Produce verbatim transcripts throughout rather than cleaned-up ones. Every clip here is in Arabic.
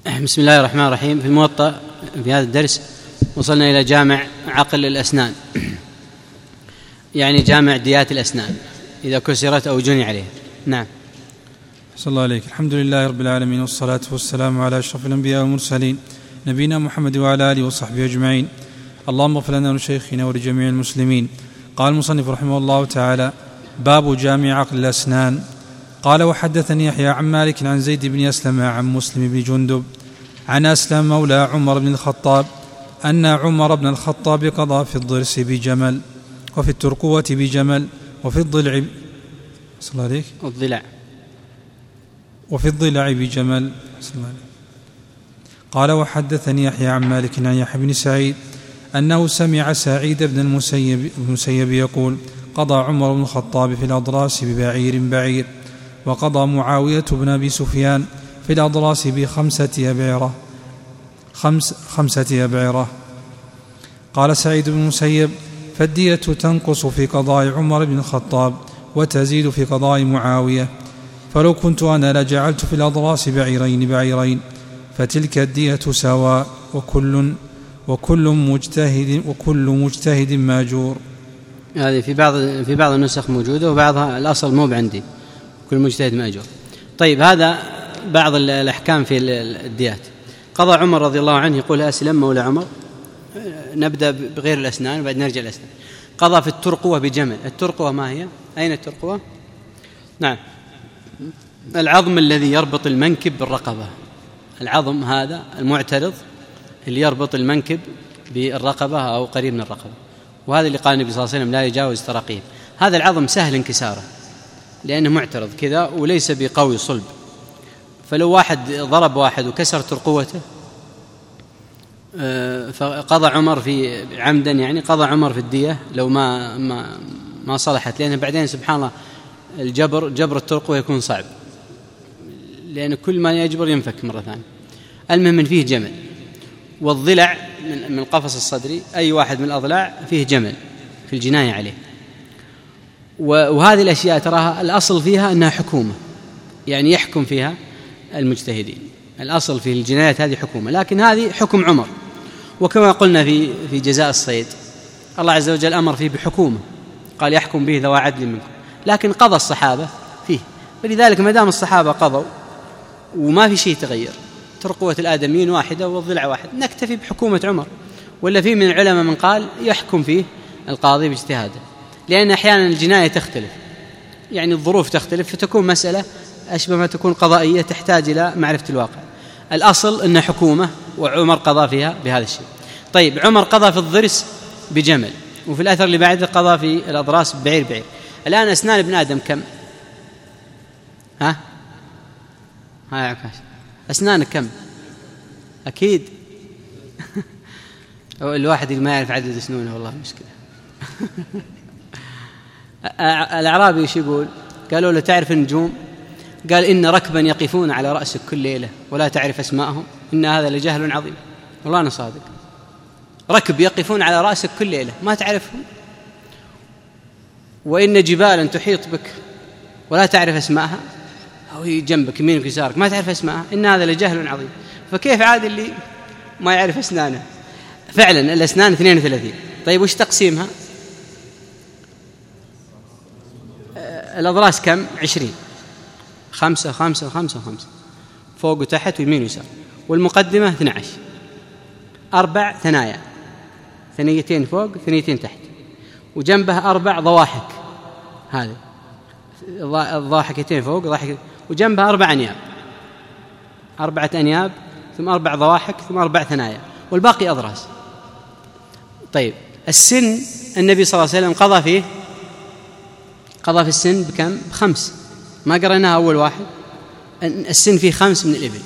بسم الله الرحمن الرحيم. في الموطأ في هذا الدرس وصلنا إلى جامع عقل الأسنان، يعني جامع ديات الأسنان إذا كسرت أو جني عليها. نعم. صلى الله عليك. الحمد لله رب العالمين، والصلاة والسلام على أشرف الأنبياء والمرسلين نبينا محمد وعلى آله وصحبه أجمعين. اللهم اغفر لنا ولشيخنا ولجميع المسلمين. قال المصنف رحمه الله تعالى: باب جامع عقل الأسنان. قال: وحدثني يحيى عن مالك عن زيد بن أسلم عن مسلم بن جندب عن أسلم مولى عمر بن الخطاب أن عمر بن الخطاب قضى في الضرس بجمل، وفي الترقوة بجمل، وفي الضلع صلى الله عليك الضلع وفي الضلع بجمل. صلى الله عليك. قال: وحدثني يحيى عن مالك عن يحيى بن سعيد أنه سمع سعيد بن المسيب, المسيب يقول: قضى عمر بن الخطاب في الأضراس ببعير بعير، وقضى معاوية بن أبي سفيان في الأضراس بخمسة أبعرة خمس خمسة أبعرة. قال سعيد بن المسيب: فالدية تنقص في قضاء عمر بن الخطاب وتزيد في قضاء معاوية، فلو كنت أنا لجعلت في الأضراس بعيرين بعيرين، فتلك الدية سواء، وكل وكل مجتهد وكل مجتهد ماجور. هذه في بعض في بعض النسخ موجودة، وبعضها الأصل مو بعندي، كل مجتهد ماجور. طيب، هذا بعض الأحكام في الديات. قضى عمر رضي الله عنه، يقول أسلم مولى عمر. نبدأ بغير الأسنان وبعد نرجع الأسنان. قضى في الترقوة بجمل. الترقوة ما هي؟ أين الترقوة؟ نعم، العظم الذي يربط المنكب بالرقبة. العظم هذا المعترض اللي يربط المنكب بالرقبة أو قريب من الرقبة، وهذا اللي قال النبي صلى الله عليه وسلم: لا يجاوز تراقيب. هذا العظم سهل انكساره لأنه معترض كذا وليس بقوي صلب، فلو واحد ضرب واحد وكسر ترقوته فقضى عمر في عمدا، يعني قضى عمر في الدية لو ما ما ما صلحت، لأن بعدين سبحان الله الجبر جبر الترقوة يكون صعب، لأن كل ما يجبر ينفك مرة ثانية. المهم من فيه جمل. والضلع من القفص الصدري، أي واحد من الأضلاع فيه جمل في الجناية عليه. وهذه الأشياء تراها الأصل فيها أنها حكومة، يعني يحكم فيها المجتهدين. الأصل في الجنايات هذه حكومة، لكن هذه حكم عمر. وكما قلنا في في جزاء الصيد، الله عز وجل أمر فيه بحكومة، قال: يحكم به ذوى عدل منكم، لكن قضى الصحابة فيه. فلذلك ما دام الصحابة قضوا وما في شيء تغير، ترقوة الآدميين واحدة والضلع واحد، نكتفي بحكومة عمر. ولا في من العلماء من قال يحكم فيه القاضي باجتهاده، لأن أحيانا الجناية تختلف، يعني الظروف تختلف، فتكون مسألة أشبه ما تكون قضائية تحتاج إلى معرفة الواقع. الأصل أنها حكومة، وعمر قضى فيها بهذا الشيء. طيب، عمر قضى في الضرس بجمل، وفي الأثر اللي بعده قضى في الأضراس ببعير بعير. الآن أسنان ابن آدم كم؟ ها ها يا عكاش، أسنانك كم؟ أكيد الواحد اللي ما يعرف عدد أسنانه والله مشكلة. الأعرابي ايش يقول؟ قالوا له: تعرف النجوم؟ قال: إن ركبا يقفون على رأسك كل ليلة ولا تعرف أسماءهم، إن هذا لجهل عظيم. والله أنا صادق، ركب يقفون على رأسك كل ليلة ما تعرفهم، وإن جبالا تحيط بك ولا تعرف أسماءها، أو هي جنبك يمينك يسارك ما تعرف أسماءها، إن هذا لجهل عظيم. فكيف عاد اللي ما يعرف أسنانه؟ فعلا الأسنان اثنين وثلاثين. طيب، وش تقسيمها؟ الأضراس كم؟ عشرين، خمسة خمسة خمسة خمسة، فوق وتحت ويمين ويسار. والمقدمة اثنى عشر، أربع ثنايا، ثنيتين فوق ثنيتين تحت، وجنبها أربع ضواحك، هذه الضاحكتين فوق ضاحك، وجنبها أربع أنياب، أربعة أنياب ثم أربع ضواحك ثم أربع ثنايا، والباقي أضراس. طيب، السن النبي صلى الله عليه وسلم قضى فيه قضى في السن بكم؟ بخمس، ما قرأناها أول واحد. السن فيه خمس من الإبل،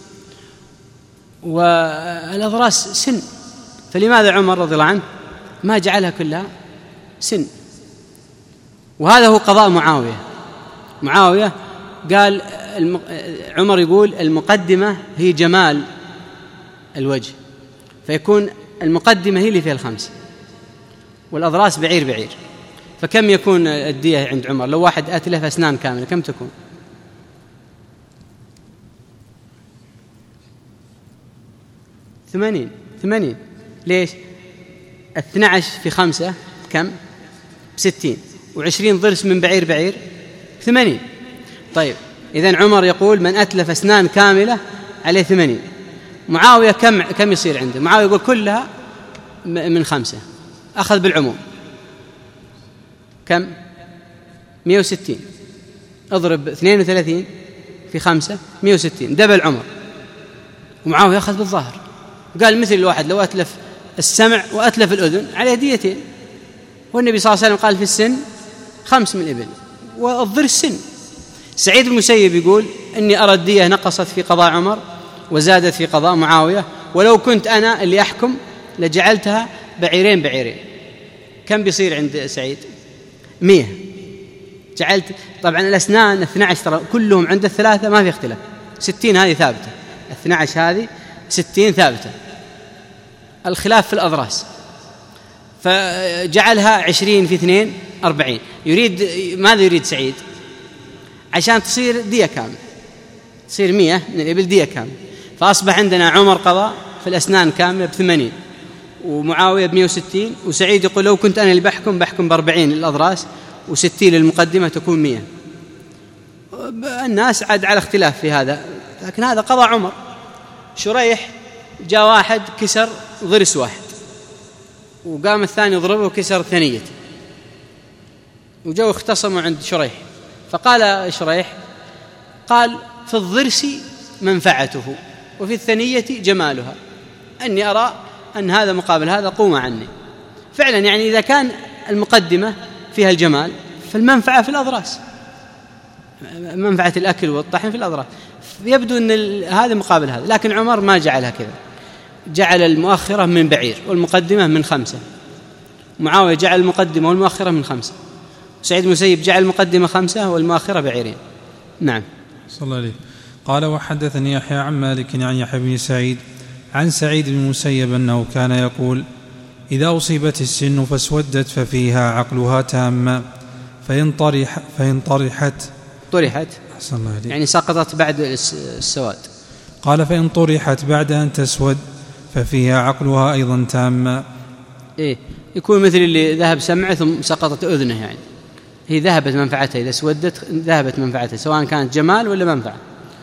والأضراس سن، فلماذا عمر رضي الله عنه ما جعلها كلها سن؟ وهذا هو قضاء معاوية. معاوية قال الم... عمر يقول المقدمة هي جمال الوجه، فيكون المقدمة هي اللي فيها الخمس، والأضراس بعير بعير. فكم يكون الدية عند عمر لو واحد أتلف أسنان كاملة؟ كم تكون؟ ثمانين ثمانين ليش؟ اثنى عشر في خمسة كم؟ ستين، وعشرين ضرس من بعير بعير ثمانين. طيب إذن عمر يقول من أتلف أسنان كاملة عليه ثمانين. معاوية كم كم يصير عنده؟ معاوية يقول كلها من خمسة، أخذ بالعموم كم؟ مئة وستين، اضرب اثنين وثلاثين في خمسة مئة وستين، دبل عمر. ومعاوية أخذ بالظاهر، قال مثل الواحد لو أتلف السمع وأتلف الأذن عليه ديتين، والنبي صلى الله عليه وسلم قال في السن خمس من الإبل والضر السن. سعيد بن المسيب يقول إني أرى الدية نقصت في قضاء عمر وزادت في قضاء معاوية، ولو كنت أنا اللي أحكم لجعلتها بعيرين بعيرين. كم بيصير عند سعيد؟ مئة. جعلت طبعا الأسنان اثنى عشر كلهم عند الثلاثة ما في اختلاف، ستين هذه ثابتة، اثنى عشر هذه ستين ثابتة، الخلاف في الأضراس. فجعلها عشرين في اثنين أربعين. يريد ماذا يريد سعيد؟ عشان تصير دية كامل، تصير مئة من الإبل دية كامل. فأصبح عندنا عمر قضاء في الأسنان كاملة بثمانين، ومعاوية بمئة وستين، وسعيد يقول لو كنت أنا اللي بحكم بحكم بأربعين للأضراس وستين للمقدمة تكون مئة. الناس عاد على اختلاف في هذا، لكن هذا قضاء عمر. شريح جاء واحد كسر ضرس واحد، وقام الثاني يضربه وكسر ثنيته، وجو اختصموا عند شريح، فقال شريح قال في الضرس منفعته وفي الثنية جمالها، أني أرى أن هذا مقابل هذا، قوم عني. فعلا يعني إذا كان المقدمة فيها الجمال فالمنفعة في الأضراس، منفعة الأكل والطحن في الأضراس، يبدو أن هذا مقابل هذا. لكن عمر ما جعلها كذا، جعل المؤخرة من بعير والمقدمة من خمسة. معاوية جعل المقدمة والمؤخرة من خمسة. سعيد بن المسيب جعل المقدمة خمسة والمؤخرة بعيرين. نعم. صلى الله عليه. قال وحدثني يحيى عن مالك عن يحيى بن سعيد عن سعيد بن المسيب أنه كان يقول إذا أصيبت السن فاسودت ففيها عقلها تاما، فإن طرح فإن طرحت طرحت أحسن الله عليك، يعني سقطت بعد السواد. قال فإن طرحت بعد أن تسود ففيها عقلها أيضا تاما. إيه، يكون مثل اللي ذهب سمعه ثم سقطت أذنه، يعني هي ذهبت منفعتها، إذا سودت ذهبت منفعتها سواء كانت جمال ولا منفعة،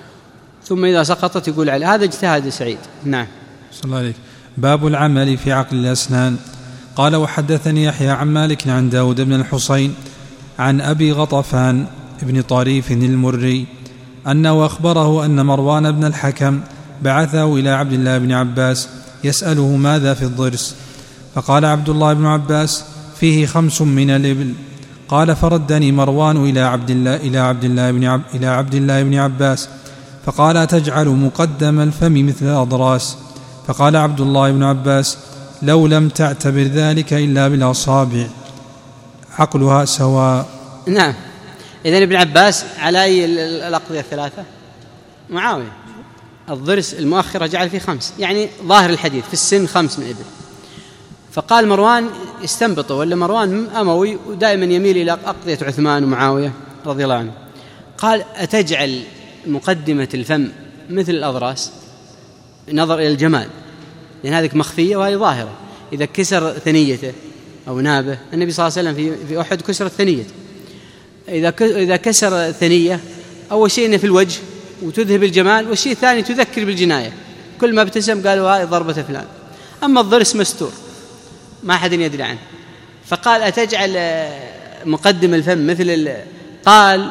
ثم إذا سقطت يقول عليه. هذا اجتهاد سعيد. نعم. صلى الله عليك. باب العمل في عقل الأسنان. قال وحدثني يحيى عن مالك عن داود بن الحصين عن أبي غطفان ابن طريف المري أنه أخبره أن مروان بن الحكم بعثه إلى عبد الله بن عباس يسأله ماذا في الضرس، فقال عبد الله بن عباس فيه خمس من الإبل. قال فردني مروان إلى عبد الله إلى عبد الله بن عب إلى عبد الله بن عباس فقال تجعل مقدم الفم مثل الأضراس. فقال عبد الله بن عباس لو لم تعتبر ذلك إلا بالأصابع عقلها سواء. نعم. إذن ابن عباس على أي الأقضية الثلاثة؟ معاوية. الضرس المؤخرة جعل فيه خمس، يعني ظاهر الحديث في السن خمس من إبل. فقال مروان استنبطه، ولا مروان أموي ودائما يميل إلى أقضية عثمان ومعاوية رضي الله عنه. قال أتجعل مقدمة الفم مثل الأضراس، نظر إلى الجمال، لأن هذه مخفية وهي ظاهرة. إذا كسر ثنيته أو نابه، النبي صلى الله عليه وسلم في في أحد كسر ثنيته، إذا إذا كسر ثنية أول شيء إنه في الوجه وتذهب الجمال، والشيء الثاني تذكر بالجناية، كل ما ابتسم قالوا هاي ضربة فلان. أما الضرس مستور ما أحد يدري عنه. فقال أتجعل مقدم الفم مثل قال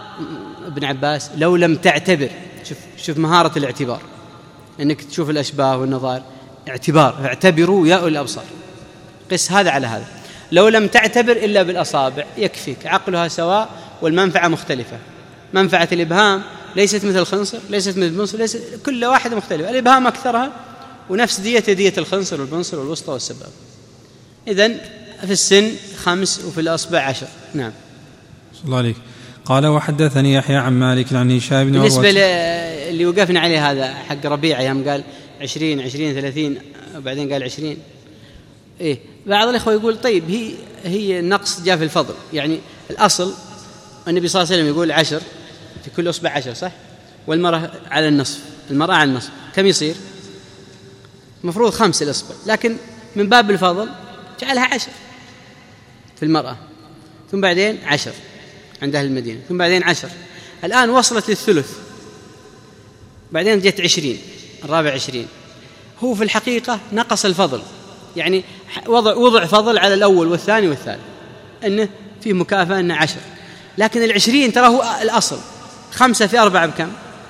ابن عباس لو لم تعتبر. شوف شوف مهارة الاعتبار، أنك تشوف الأشباه والنظائر، اعتبار، اعتبروا يا أولي الأبصار، قس هذا على هذا. لو لم تعتبر إلا بالأصابع يكفيك، عقلها سواء والمنفعة مختلفة. منفعة الإبهام ليست مثل الخنصر، ليست مثل البنصر، ليست، كل واحدة مختلفة. الإبهام أكثرها ونفس دية دية الخنصر والبنصر والوسطى والسباب. إذن في السن خمس وفي الأصبع عشر. نعم. صلى الله عليك. قال وحدثني يحيى عن مالك عن هشام بن بالنسبة اللي وقفنا عليه هذا حق ربيعة يوم قال عشرين عشرين ثلاثين وبعدين قال عشرين، إيه بعض الإخوة يقول طيب هي هي النقص جاء في الفضل، يعني الأصل النبي صلى الله عليه وسلم يقول عشر في كل أصبع عشر، صح؟ والمرأة على النصف، المرأة على النصف كم يصير؟ مفروض خمس الإصبع، لكن من باب الفضل جعلها عشر في المرأة، ثم بعدين عشر عند أهل المدينة، ثم بعدين عشر، الآن وصلت للثلث، بعدين جت عشرين، الرابع عشرين. هو في الحقيقة نقص الفضل، يعني وضع, وضع فضل على الأول والثاني والثالث، أنه فيه مكافأة أنه عشر، لكن العشرين ترى هو الأصل. خمسة في أربعة بكم؟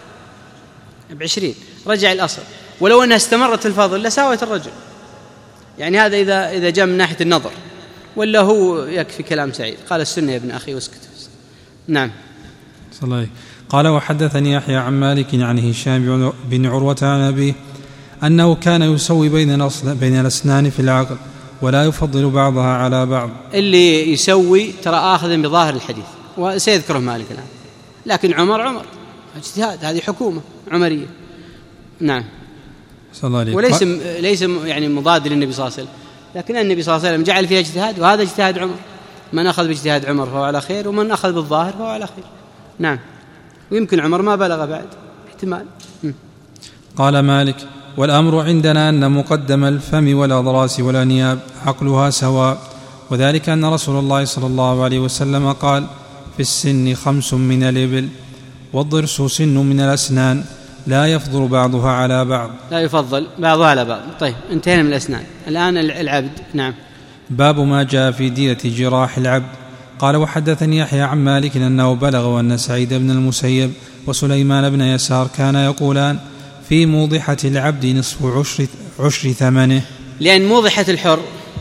بعشرين، رجع الأصل. ولو أنها استمرت في الفضل لساوت الرجل. يعني هذا إذا إذا جاء من ناحية النظر، ولا هو يكفي كلام سعيد قال السنة يا ابن أخي واسكت. نعم. صلى الله عليه. قال وحدثني يحيى عن مالك عن هشام بن عروة عن أبيه أنه كان يسوي بين بين الأسنان في العقل ولا يفضل بعضها على بعض. اللي يسوي ترى آخذ بظاهر الحديث، وسيذكره مالك الآن، لكن عمر عمر اجتهاد، هذه حكومة عمرية. نعم. صلى الله عليه. وليس ليس يعني مضاد للنبي صلى الله عليه وسلم، لكن النبي صلى الله عليه وسلم جعل فيها اجتهاد، وهذا اجتهاد عمر. من أخذ باجتهاد عمر فهو على خير، ومن أخذ بالظاهر فهو على خير. نعم. ويمكن عمر ما بلغ بعد، احتمال. م. قال مالك والأمر عندنا أن مقدم الفم والأضراس والأنياب عقلها سواء، وذلك أن رسول الله صلى الله عليه وسلم قال في السن خمس من الإبل، والضرس سن من الأسنان لا يفضل بعضها على بعض. لا يفضل بعضها على بعض. طيب انتهينا من الأسنان، الآن العبد. نعم. باب ما جاء في دية جراح العبد. قال وحدثني يحيى عن مالك أنه بلغ أن سعيد بن المسيب وسليمان بن يسار كان يقولان في موضحة العبد نصف عشر, عشر ثمنه. لأن موضحة الحر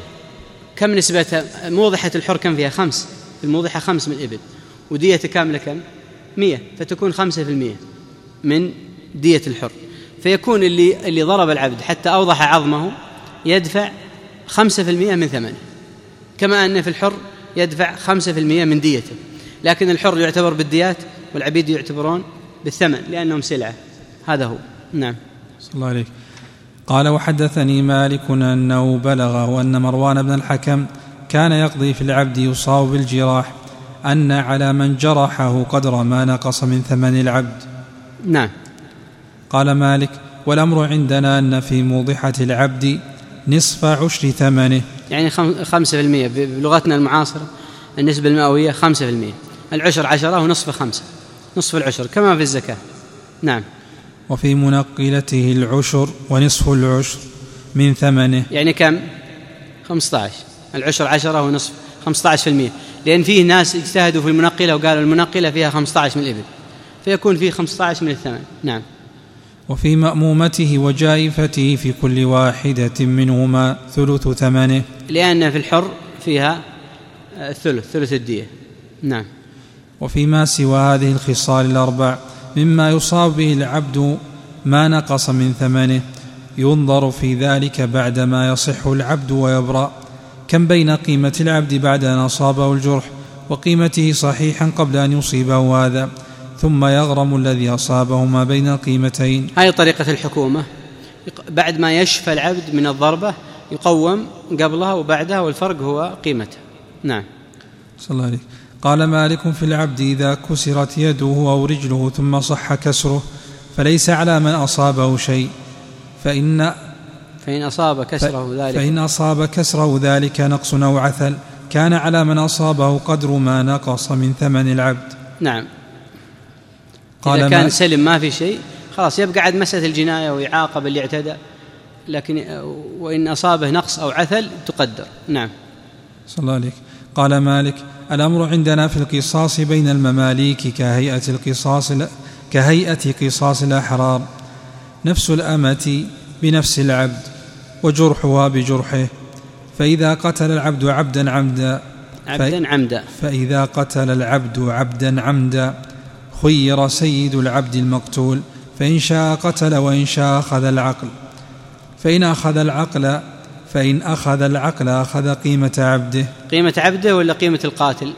كم نسبتها؟ موضحة الحر كم فيها؟ خمس. الموضحة خمس من الإبل، ودية كاملة كم؟ مية، فتكون خمسة في المية من دية الحر. فيكون اللي, اللي ضرب العبد حتى أوضح عظمه يدفع خمسة في المية من ثمنه، كما أن في الحر يدفع خمسة في المية من ديته. لكن الحر يعتبر بالديات والعبيد يعتبرون بالثمن لأنهم سلعة. هذا هو. نعم. صلى الله عليه. قال وحدثني مالك أنه بلغ وأن مروان بن الحكم كان يقضي في العبد يصاب بالجراح أن على من جرحه قدر ما نقص من ثمن العبد. نعم. قال مالك والأمر عندنا أن في موضحة العبد نصف عشر ثمنه، يعني خمسة في المية بلغتنا المعاصرة، النسبة المئوية خمسة في المية، العشر عشرة ونصف خمسة، نصف العشر كما في الزكاة. نعم. وفي منقلته العشر ونصف العشر من ثمنه، يعني كم؟ خمسة عشر، العشر عشرة ونصف خمسة عشر في المية، لأن فيه ناس اجتهدوا في المنقلة وقالوا المنقلة فيها خمسة عشر من الإبل، فيكون فيه خمسة عشر من الثمن. نعم. وفي مأمومته وجائفته في كل واحدة منهما ثلث ثمنه، لأن في الحر فيها ثلث ثلث الدية. نعم. وفيما سوى هذه الخصال الأربع مما يصاب به العبد ما نقص من ثمنه ينظر في ذلك بعدما يصح العبد ويبرأ، كم بين قيمة العبد بعد أن أصابه الجرح وقيمته صحيحا قبل أن يصيبه هذا، ثم يغرم الذي أصابه ما بين القيمتين. هذه طريقة الحكومة، بعد ما يشفى العبد من الضربة يقوم قبلها وبعدها، والفرق هو قيمته. نعم. صلى الله عليه. قال مالك في العبد إذا كسرت يده أو رجله ثم صح كسره فليس على من أصابه شيء، فإن فإن أصاب كسره ذلك فإن أصاب كسره ذلك نقص أو عثل كان على من أصابه قدر ما نقص من ثمن العبد. نعم. إذا كان سلم ما في شيء خلاص يبقى عاد مسألة الجناية ويعاقب اللي اعتدى، لكن وإن أصابه نقص أو عثل تقدر. نعم. صلى الله عليك. قال مالك الأمر عندنا في القصاص بين المماليك كهيئة القصاص كهيئة قصاص الأحرار، نفس الأمة بنفس العبد وجرحها بجرحه، فإذا قتل العبد عبدا عمدا عبدا عمدا فإذا قتل العبد عبدا عمدا خير سيد العبد المقتول، فإن شاء قتل وإن شاء أخذ العقل، فإن أخذ العقل فإن أخذ العقل أخذ قيمة عبده. قيمة عبده ولا قيمة القاتل؟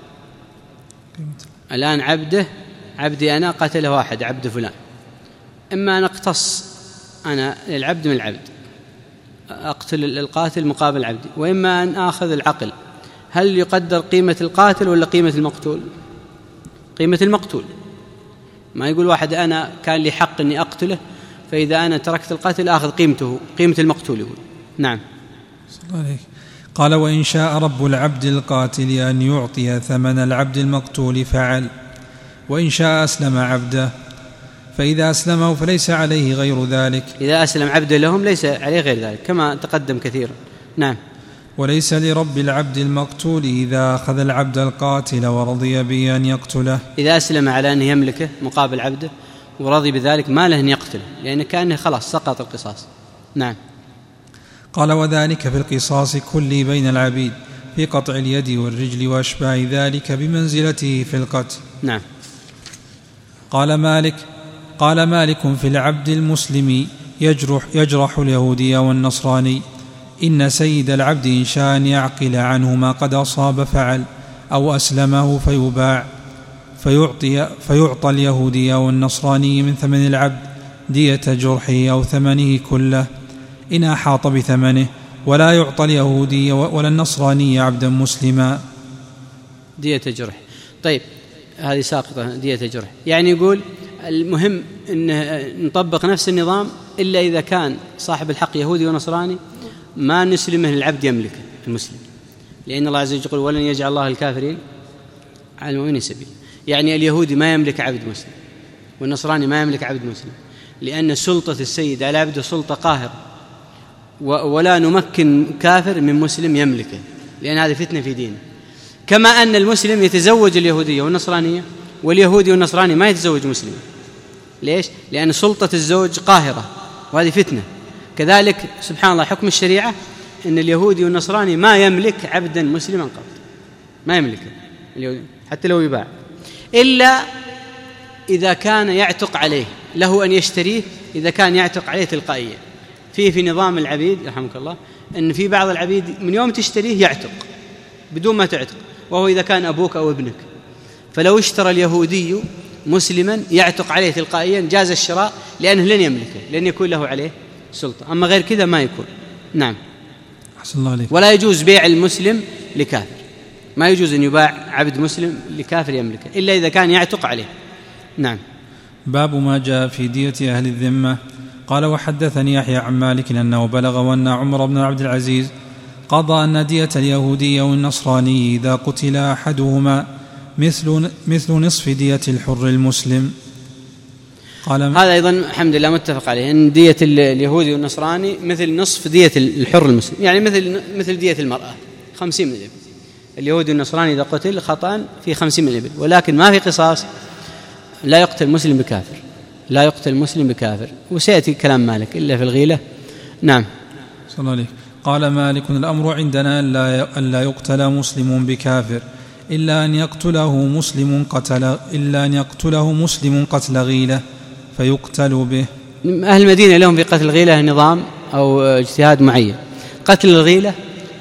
الآن عبده، عبدي أنا قتله واحد عبد فلان، إما أن أقتص أنا العبد من العبد أقتل القاتل مقابل عبدي، وإما أن آخذ العقل. هل يقدر قيمة القاتل ولا قيمة المقتول؟ قيمة المقتول. ما يقول واحد أنا كان لي حق أني أقتله فإذا أنا تركت القتل آخذ قيمته، قيمة المقتول يقول. نعم. صلى الله عليه. قال: وإن شاء رب العبد القاتل أن يعطي ثمن العبد المقتول فعل، وإن شاء أسلم عبده، فإذا أسلمه فليس عليه غير ذلك. إذا أسلم عبده لهم ليس عليه غير ذلك كما تقدم كثيرا. نعم. وليس لرب العبد المقتول إذا أخذ العبد القاتل ورضي به أن يقتله. إذا أسلم على أن يملكه مقابل عبده ورضي بذلك ما له أن يقتله، لأن كأنه خلاص سقط القصاص. نعم. قال: وذلك في القصاص كله بين العبيد في قطع اليد والرجل وأشباه ذلك بمنزلته في القتل. نعم. قال مالك: قال مالك في العبد المسلم يجرح, يجرح اليهودي والنصراني، إن سيد العبد إن شاء أن يعقل عنه ما قد أصاب فعل، أو أسلمه فيباع، فيعطي, فيعطى اليهودي والنصراني من ثمن العبد دية جرحه أو ثمنه كله إن أحاط بثمنه، ولا يعطى اليهودي ولا النصراني عبدا مسلما. دية جرح. طيب هذه ساقطة دية جرح، يعني يقول المهم أن نطبق نفس النظام إلا إذا كان صاحب الحق يهودي ونصراني ما نسلمه العبد يملكه المسلم، لأن الله عز وجل يقول: ولن يجعل الله الكافرين على المؤمنين سبيل. يعني اليهودي ما يملك عبد مسلم والنصراني ما يملك عبد مسلم، لأن سلطة السيد على عبده سلطة قاهرة، ولا نمكن كافر من مسلم يملكه، لأن هذه فتنة في دينه. كما أن المسلم يتزوج اليهودية والنصرانية، واليهودي والنصراني ما يتزوج مسلم. ليش؟ لأن سلطة الزوج قاهرة، وهذه فتنة. كذلك سبحان الله حكم الشريعة أن اليهودي والنصراني ما يملك عبدا مسلما قط، ما يملكه حتى لو يباع، إلا إذا كان يعتق عليه، له أن يشتريه إذا كان يعتق عليه تلقائيا. فيه في نظام العبيد رحمك الله أن في بعض العبيد من يوم تشتريه يعتق بدون ما تعتق، وهو إذا كان أبوك أو ابنك. فلو اشترى اليهودي مسلما يعتق عليه تلقائيا جاز الشراء، لأنه لن يملكه، لن يكون له عليه سلطة. أما غير كذا ما يكون. نعم. أحسن الله عليك. ولا يجوز بيع المسلم لكافر، ما يجوز أن يباع عبد مسلم لكافر يملكه إلا إذا كان يعتق عليه. نعم. باب ما جاء في دية أهل الذمة. قال: وحدثني يحيى عن مالك أنه بلغ وأن عمر بن عبد العزيز قضى أن دية اليهودي والنصراني إذا قتل أحدهما مثل, مثل نصف دية الحر المسلم. قال: هذا أيضا الحمد لله متفق عليه أن دية اليهودي والنصراني مثل نصف دية الحر المسلم، يعني مثل مثل دية المرأة خمسين من الإبل. اليهودي والنصراني إذا قتل خطأ في خمسين من الإبل، ولكن ما في قصاص، لا يقتل مسلم بكافر، لا يقتل مسلم بكافر. وسيأتي كلام مالك إلا في الغيلة. نعم. صلى الله عليه. قال مالك: الأمر عندنا أن لا يقتل مسلم بكافر إلا أن يقتله مسلم قتل إلا أن يقتله مسلم قتل غيلة فيقتل به. أهل المدينة لهم في قتل الغيلة نظام أو اجتهاد معين. قتل الغيلة،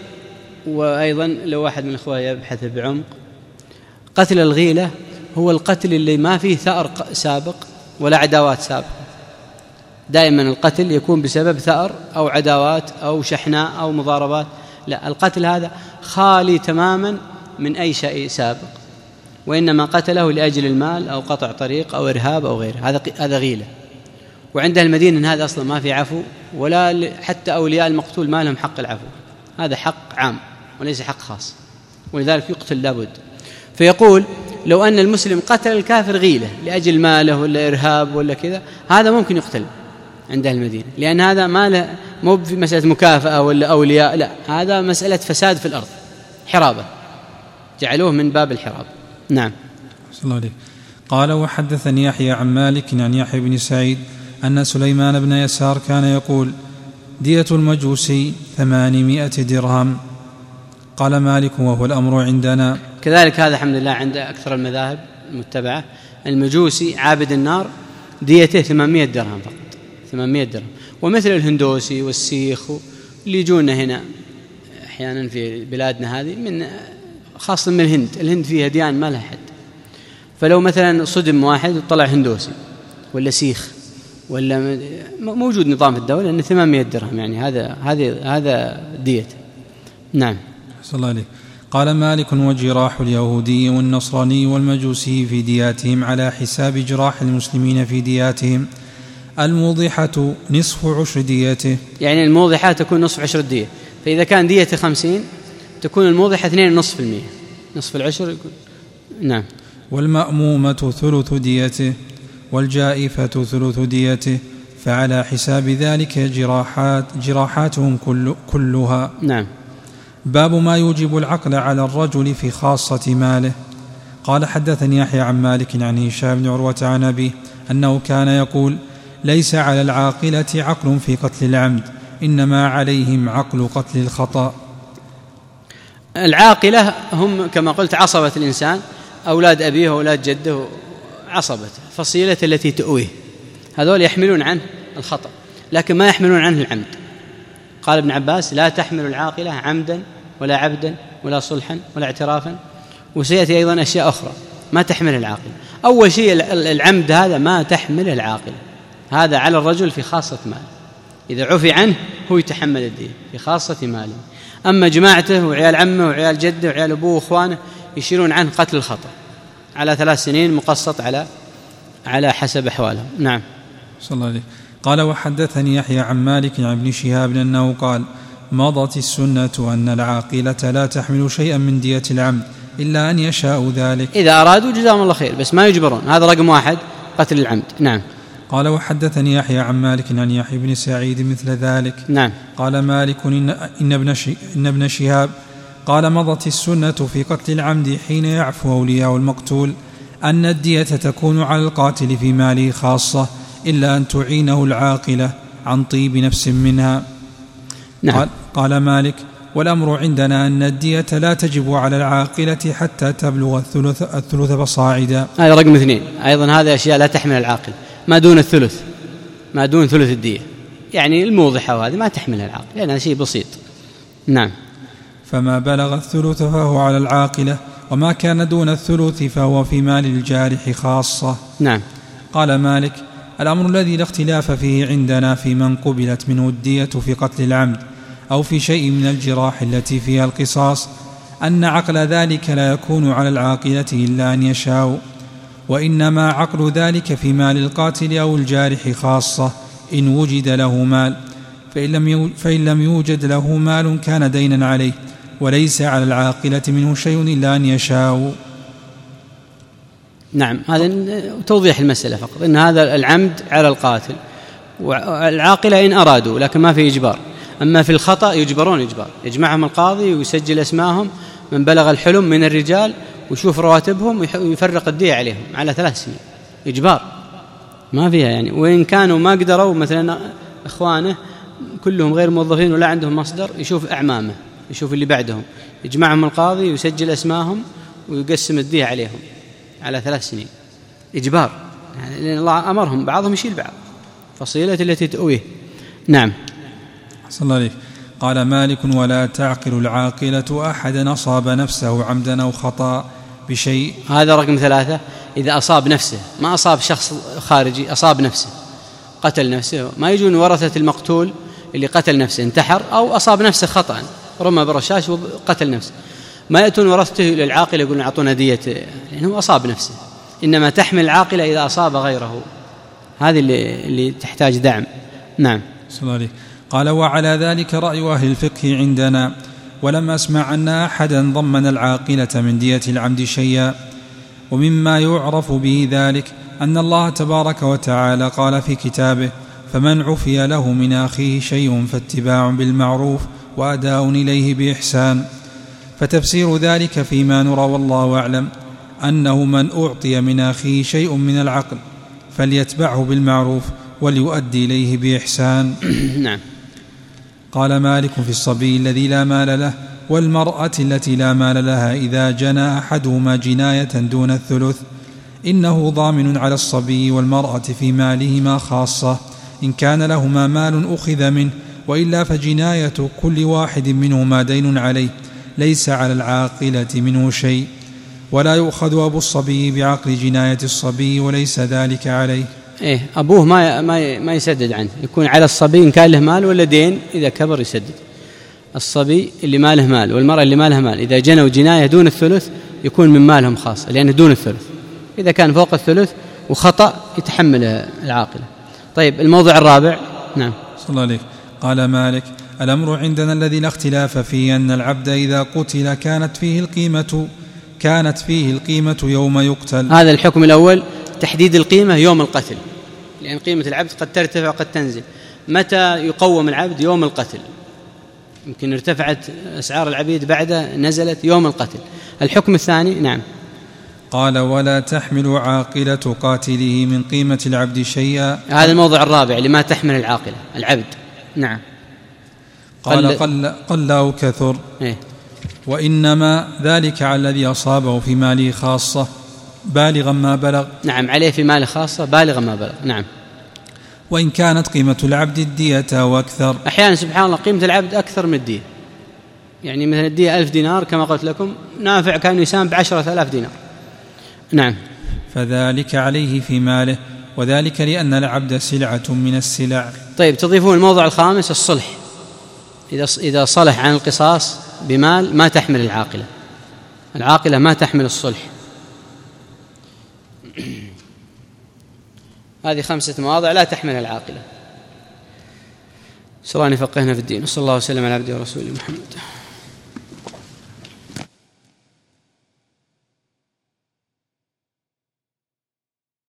وأيضا لو واحد من الأخوة يبحث بعمق، قتل الغيلة هو القتل اللي ما فيه ثأر سابق ولا عداوات سابقة. دائما القتل يكون بسبب ثأر أو عداوات أو شحناء أو مضاربات. لا، القتل هذا خالي تماما من أي شيء سابق، وإنما قتله لأجل المال أو قطع طريق أو إرهاب أو غيره. هذا هذا غيلة. وعند المدينة إن هذا أصلا ما في عفو، ولا حتى أولياء المقتول ما لهم حق العفو، هذا حق عام وليس حق خاص، ولذلك يقتل لابد. فيقول لو أن المسلم قتل الكافر غيلة لأجل ماله ولا إرهاب ولا كذا، هذا ممكن يقتل عند أهل المدينة، لأن هذا ما له مو في مسألة مكافأة ولا أولياء، لا، هذا مسألة فساد في الأرض، حرابة، جعلوه من باب الحراب. نعم. صلى الله عليه. قال: وحدثني يحيى عن مالك عن يحيى بن سعيد أن سليمان بن يسار كان يقول: دية المجوسي ثمانمائة درهم. قال مالك: وهو الأمر عندنا. كذلك هذا الحمد لله عند أكثر المذاهب المتبعة، المجوسي عابد النار ديته ثمانمائة درهم فقط، ثمانمائة درهم. ومثل الهندوسي والسيخ اللي يجونا هنا أحيانا في بلادنا هذه، من خاصة من الهند، الهند فيها ديان ما لها حد. فلو مثلا صدم واحد وطلع هندوسي ولا سيخ ولا موجود نظام في الدولة أن ثمانمائة درهم، يعني هذا هذا هذا ديته. نعم. صلى الله عليه. قال مالك: وجراح اليهودي والنصراني والمجوسي في دياتهم على حساب جراح المسلمين في دياتهم، الموضحة نصف عشر ديته، يعني الموضحة تكون نصف عشر الدية، فإذا كان ديته خمسين تكون الموضحة اثنين ونصف المية، نصف العشر يكون. نعم. والمأمومة ثلث ديته، والجائفة ثلث ديته، فعلى حساب ذلك جراحات جراحاتهم كل كلها. نعم. باب ما يوجب العقل على الرجل في خاصة ماله. قال حدثني يحيى عن مالك عن هشام بن عروة عن أبيه أنه كان يقول: ليس على العاقلة عقل في قتل العمد، إنما عليهم عقل قتل الخطأ. العاقلة هم كما قلت عصبة الإنسان، أولاد أبيه وأولاد جده، عصبة فصيلة التي تؤويه، هذول يحملون عنه الخطأ لكن ما يحملون عنه العمد. قال ابن عباس: لا تحمل العاقلة عمدا ولا عبدا ولا صلحا ولا اعترافا. وسيأتي أيضا أشياء أخرى ما تحمل العاقلة. أول شيء العمد هذا ما تحمل العاقلة، هذا على الرجل في خاصة ماله، إذا عفي عنه هو يتحمل الدين في خاصة ماله. أما جماعته وعيال عمه وعيال جده وعيال أبوه وإخوانه يشيلون عنه قتل الخطأ على ثلاث سنين مقسط على على حسب أحوالهم. نعم. صلى الله عليه. قال: وحدثني يحيى عن مالك عن ابن شهاب أنه قال: مضت السنة أن العاقلة لا تحمل شيئا من دية العمد إلا أن يشاء ذلك، إذا أرادوا جزاهم الله خير، بس ما يجبرون. هذا رقم واحد، قتل العمد. نعم. قال: وحدثني يحيى عن مالك عن يحيى بن سعيد مثل ذلك. نعم. قال مالك: إن, إن, ابن, إن ابن شهاب قال: مضت السنة في قتل العمد حين يعفو أولياء المقتول أن الدية تكون على القاتل في ماله خاصة إلا أن تعينه العاقلة عن طيب نفس منها. نعم. قال, قال مالك: والأمر عندنا أن الدية لا تجب على العاقلة حتى تبلغ الثلث, الثلث فصاعدا. هذا رقم اثنين أيضا، هذا أشياء لا تحمل العاقل، ما دون الثلث، ما دون ثلث الدية، يعني الموضحة وهذه ما تحملها العاقل لأنها شيء بسيط. نعم. فما بلغ الثلث فهو على العاقلة، وما كان دون الثلث فهو في مال الجارح خاصة. نعم. قال مالك: الأمر الذي لا اختلاف فيه عندنا في من قبلت منه الدية في قتل العمد أو في شيء من الجراح التي فيها القصاص أن عقل ذلك لا يكون على العاقلة إلا أن يشاء، وإنما عقل ذلك في مال القاتل أو الجارح خاصة إن وجد له مال، فإن لم يوجد له مال كان دينا عليه، وليس على العاقلة منه شيء إلا أن يشاء. نعم. هذا توضيح المسألة فقط، إن هذا العمد على القاتل والعاقلة إن أرادوا، لكن ما في إجبار. أما في الخطأ يجبرون إجبار، يجمعهم القاضي ويسجل اسماهم من بلغ الحلم من الرجال ويشوف رواتبهم ويفرق الدية عليهم على ثلاث سنين، إجبار ما فيها يعني. وإن كانوا ما قدروا، مثلا إخوانه كلهم غير موظفين ولا عندهم مصدر، يشوف أعمامه، يشوف اللي بعدهم، يجمعهم القاضي ويسجل اسماهم ويقسم الدية عليهم على ثلاث سنين، إجبار يعني، لأن الله أمرهم بعضهم يشيل بعض، فصيلة التي تؤويه. نعم. صلى الله عليه. قال مالك: ولا تعقل العاقلة أحدا أصاب نفسه عمدا أو خطأ بشيء. هذا رقم ثلاثة، إذا أصاب نفسه، ما أصاب شخص خارجي، أصاب نفسه، قتل نفسه. ما يجون ورثة المقتول اللي قتل نفسه، انتحر أو أصاب نفسه خطأ، رمى برشاش وقتل نفسه، ما يأتون ورثته للعاقل يقولون أعطونا دية، لأنه أصاب نفسه. إنما تحمل العاقلة إذا أصاب غيره، هذه اللي, اللي تحتاج دعم. نعم. صلى الله عليه. قال: وعلى ذلك رأي أهل الفقه عندنا، ولم أسمع أن أحدا ضمن العاقلة من دية العمد شيئا. ومما يعرف به ذلك أن الله تبارك وتعالى قال في كتابه: فمن عفي له من أخيه شيء فاتباع بالمعروف وأداء إليه بإحسان. فتفسير ذلك فيما نرى والله أعلم أنه من أعطي من أخيه شيء من العقل فليتبعه بالمعروف وليؤدي إليه بإحسان. نعم. قال مالك: في الصبي الذي لا مال له والمرأة التي لا مال لها إذا جنى أحدهما جناية دون الثلث إنه ضامن على الصبي والمرأة في مالهما خاصة إن كان لهما مال أخذ منه، وإلا فجناية كل واحد منهما دين عليه، ليس على العاقلة منه شيء، ولا يؤخذ أبو الصبي بعقل جناية الصبي وليس ذلك عليه. إيه، أبوه ما ما ما يسدد عنه، يكون على الصبي إن كان له مال ولا دين، إذا كبر يسدد. الصبي اللي ما له مال والمرأة اللي ما لها مال إذا جنوا جناية دون الثلث يكون من مالهم خاصة، لأنه دون الثلث. إذا كان فوق الثلث وخطأ يتحمل العاقلة. طيب الموضع الرابع. نعم. صلى الله عليه. قال مالك: الأمر عندنا الذي لا اختلاف فيه أن العبد إذا قتل كانت فيه القيمة كانت فيه القيمة يوم يقتل. هذا الحكم الأول، تحديد القيمة يوم القتل، لأن قيمة العبد قد ترتفع وقد تنزل. متى يقوم العبد؟ يوم القتل. يمكن ارتفعت أسعار العبيد بعد نزلت يوم القتل. الحكم الثاني. نعم. قال: ولا تحمل عاقلة قاتله من قيمة العبد شيئا. هذا الموضع الرابع لما تحمل العاقلة العبد. نعم. قال: قل, قل أو كثر. إيه؟ وإنما ذلك على الذي أصابه في ماله خاصة بالغا ما بلغ. نعم، عليه في ماله خاصة بالغا ما بلغ. نعم. وإن كانت قيمة العبد الدية وأكثر. أحيانا سبحان الله قيمة العبد أكثر من الدية، يعني مثلا الدية ألف دينار كما قلت لكم، نافع كان يسام بعشرة آلاف دينار. نعم. فذلك عليه في ماله، وذلك لأن العبد سلعة من السلع. طيب، تضيفون الموضع الخامس الصلح. إذا إذا صلح عن القصاص بمال ما تحمل العاقلة، العاقلة ما تحمل الصلح. هذه خمسة مواضع لا تحملها العاقلة. صلى الله أن يفقهنا في الدين، وصلى الله وسلم على عبده ورسوله محمد.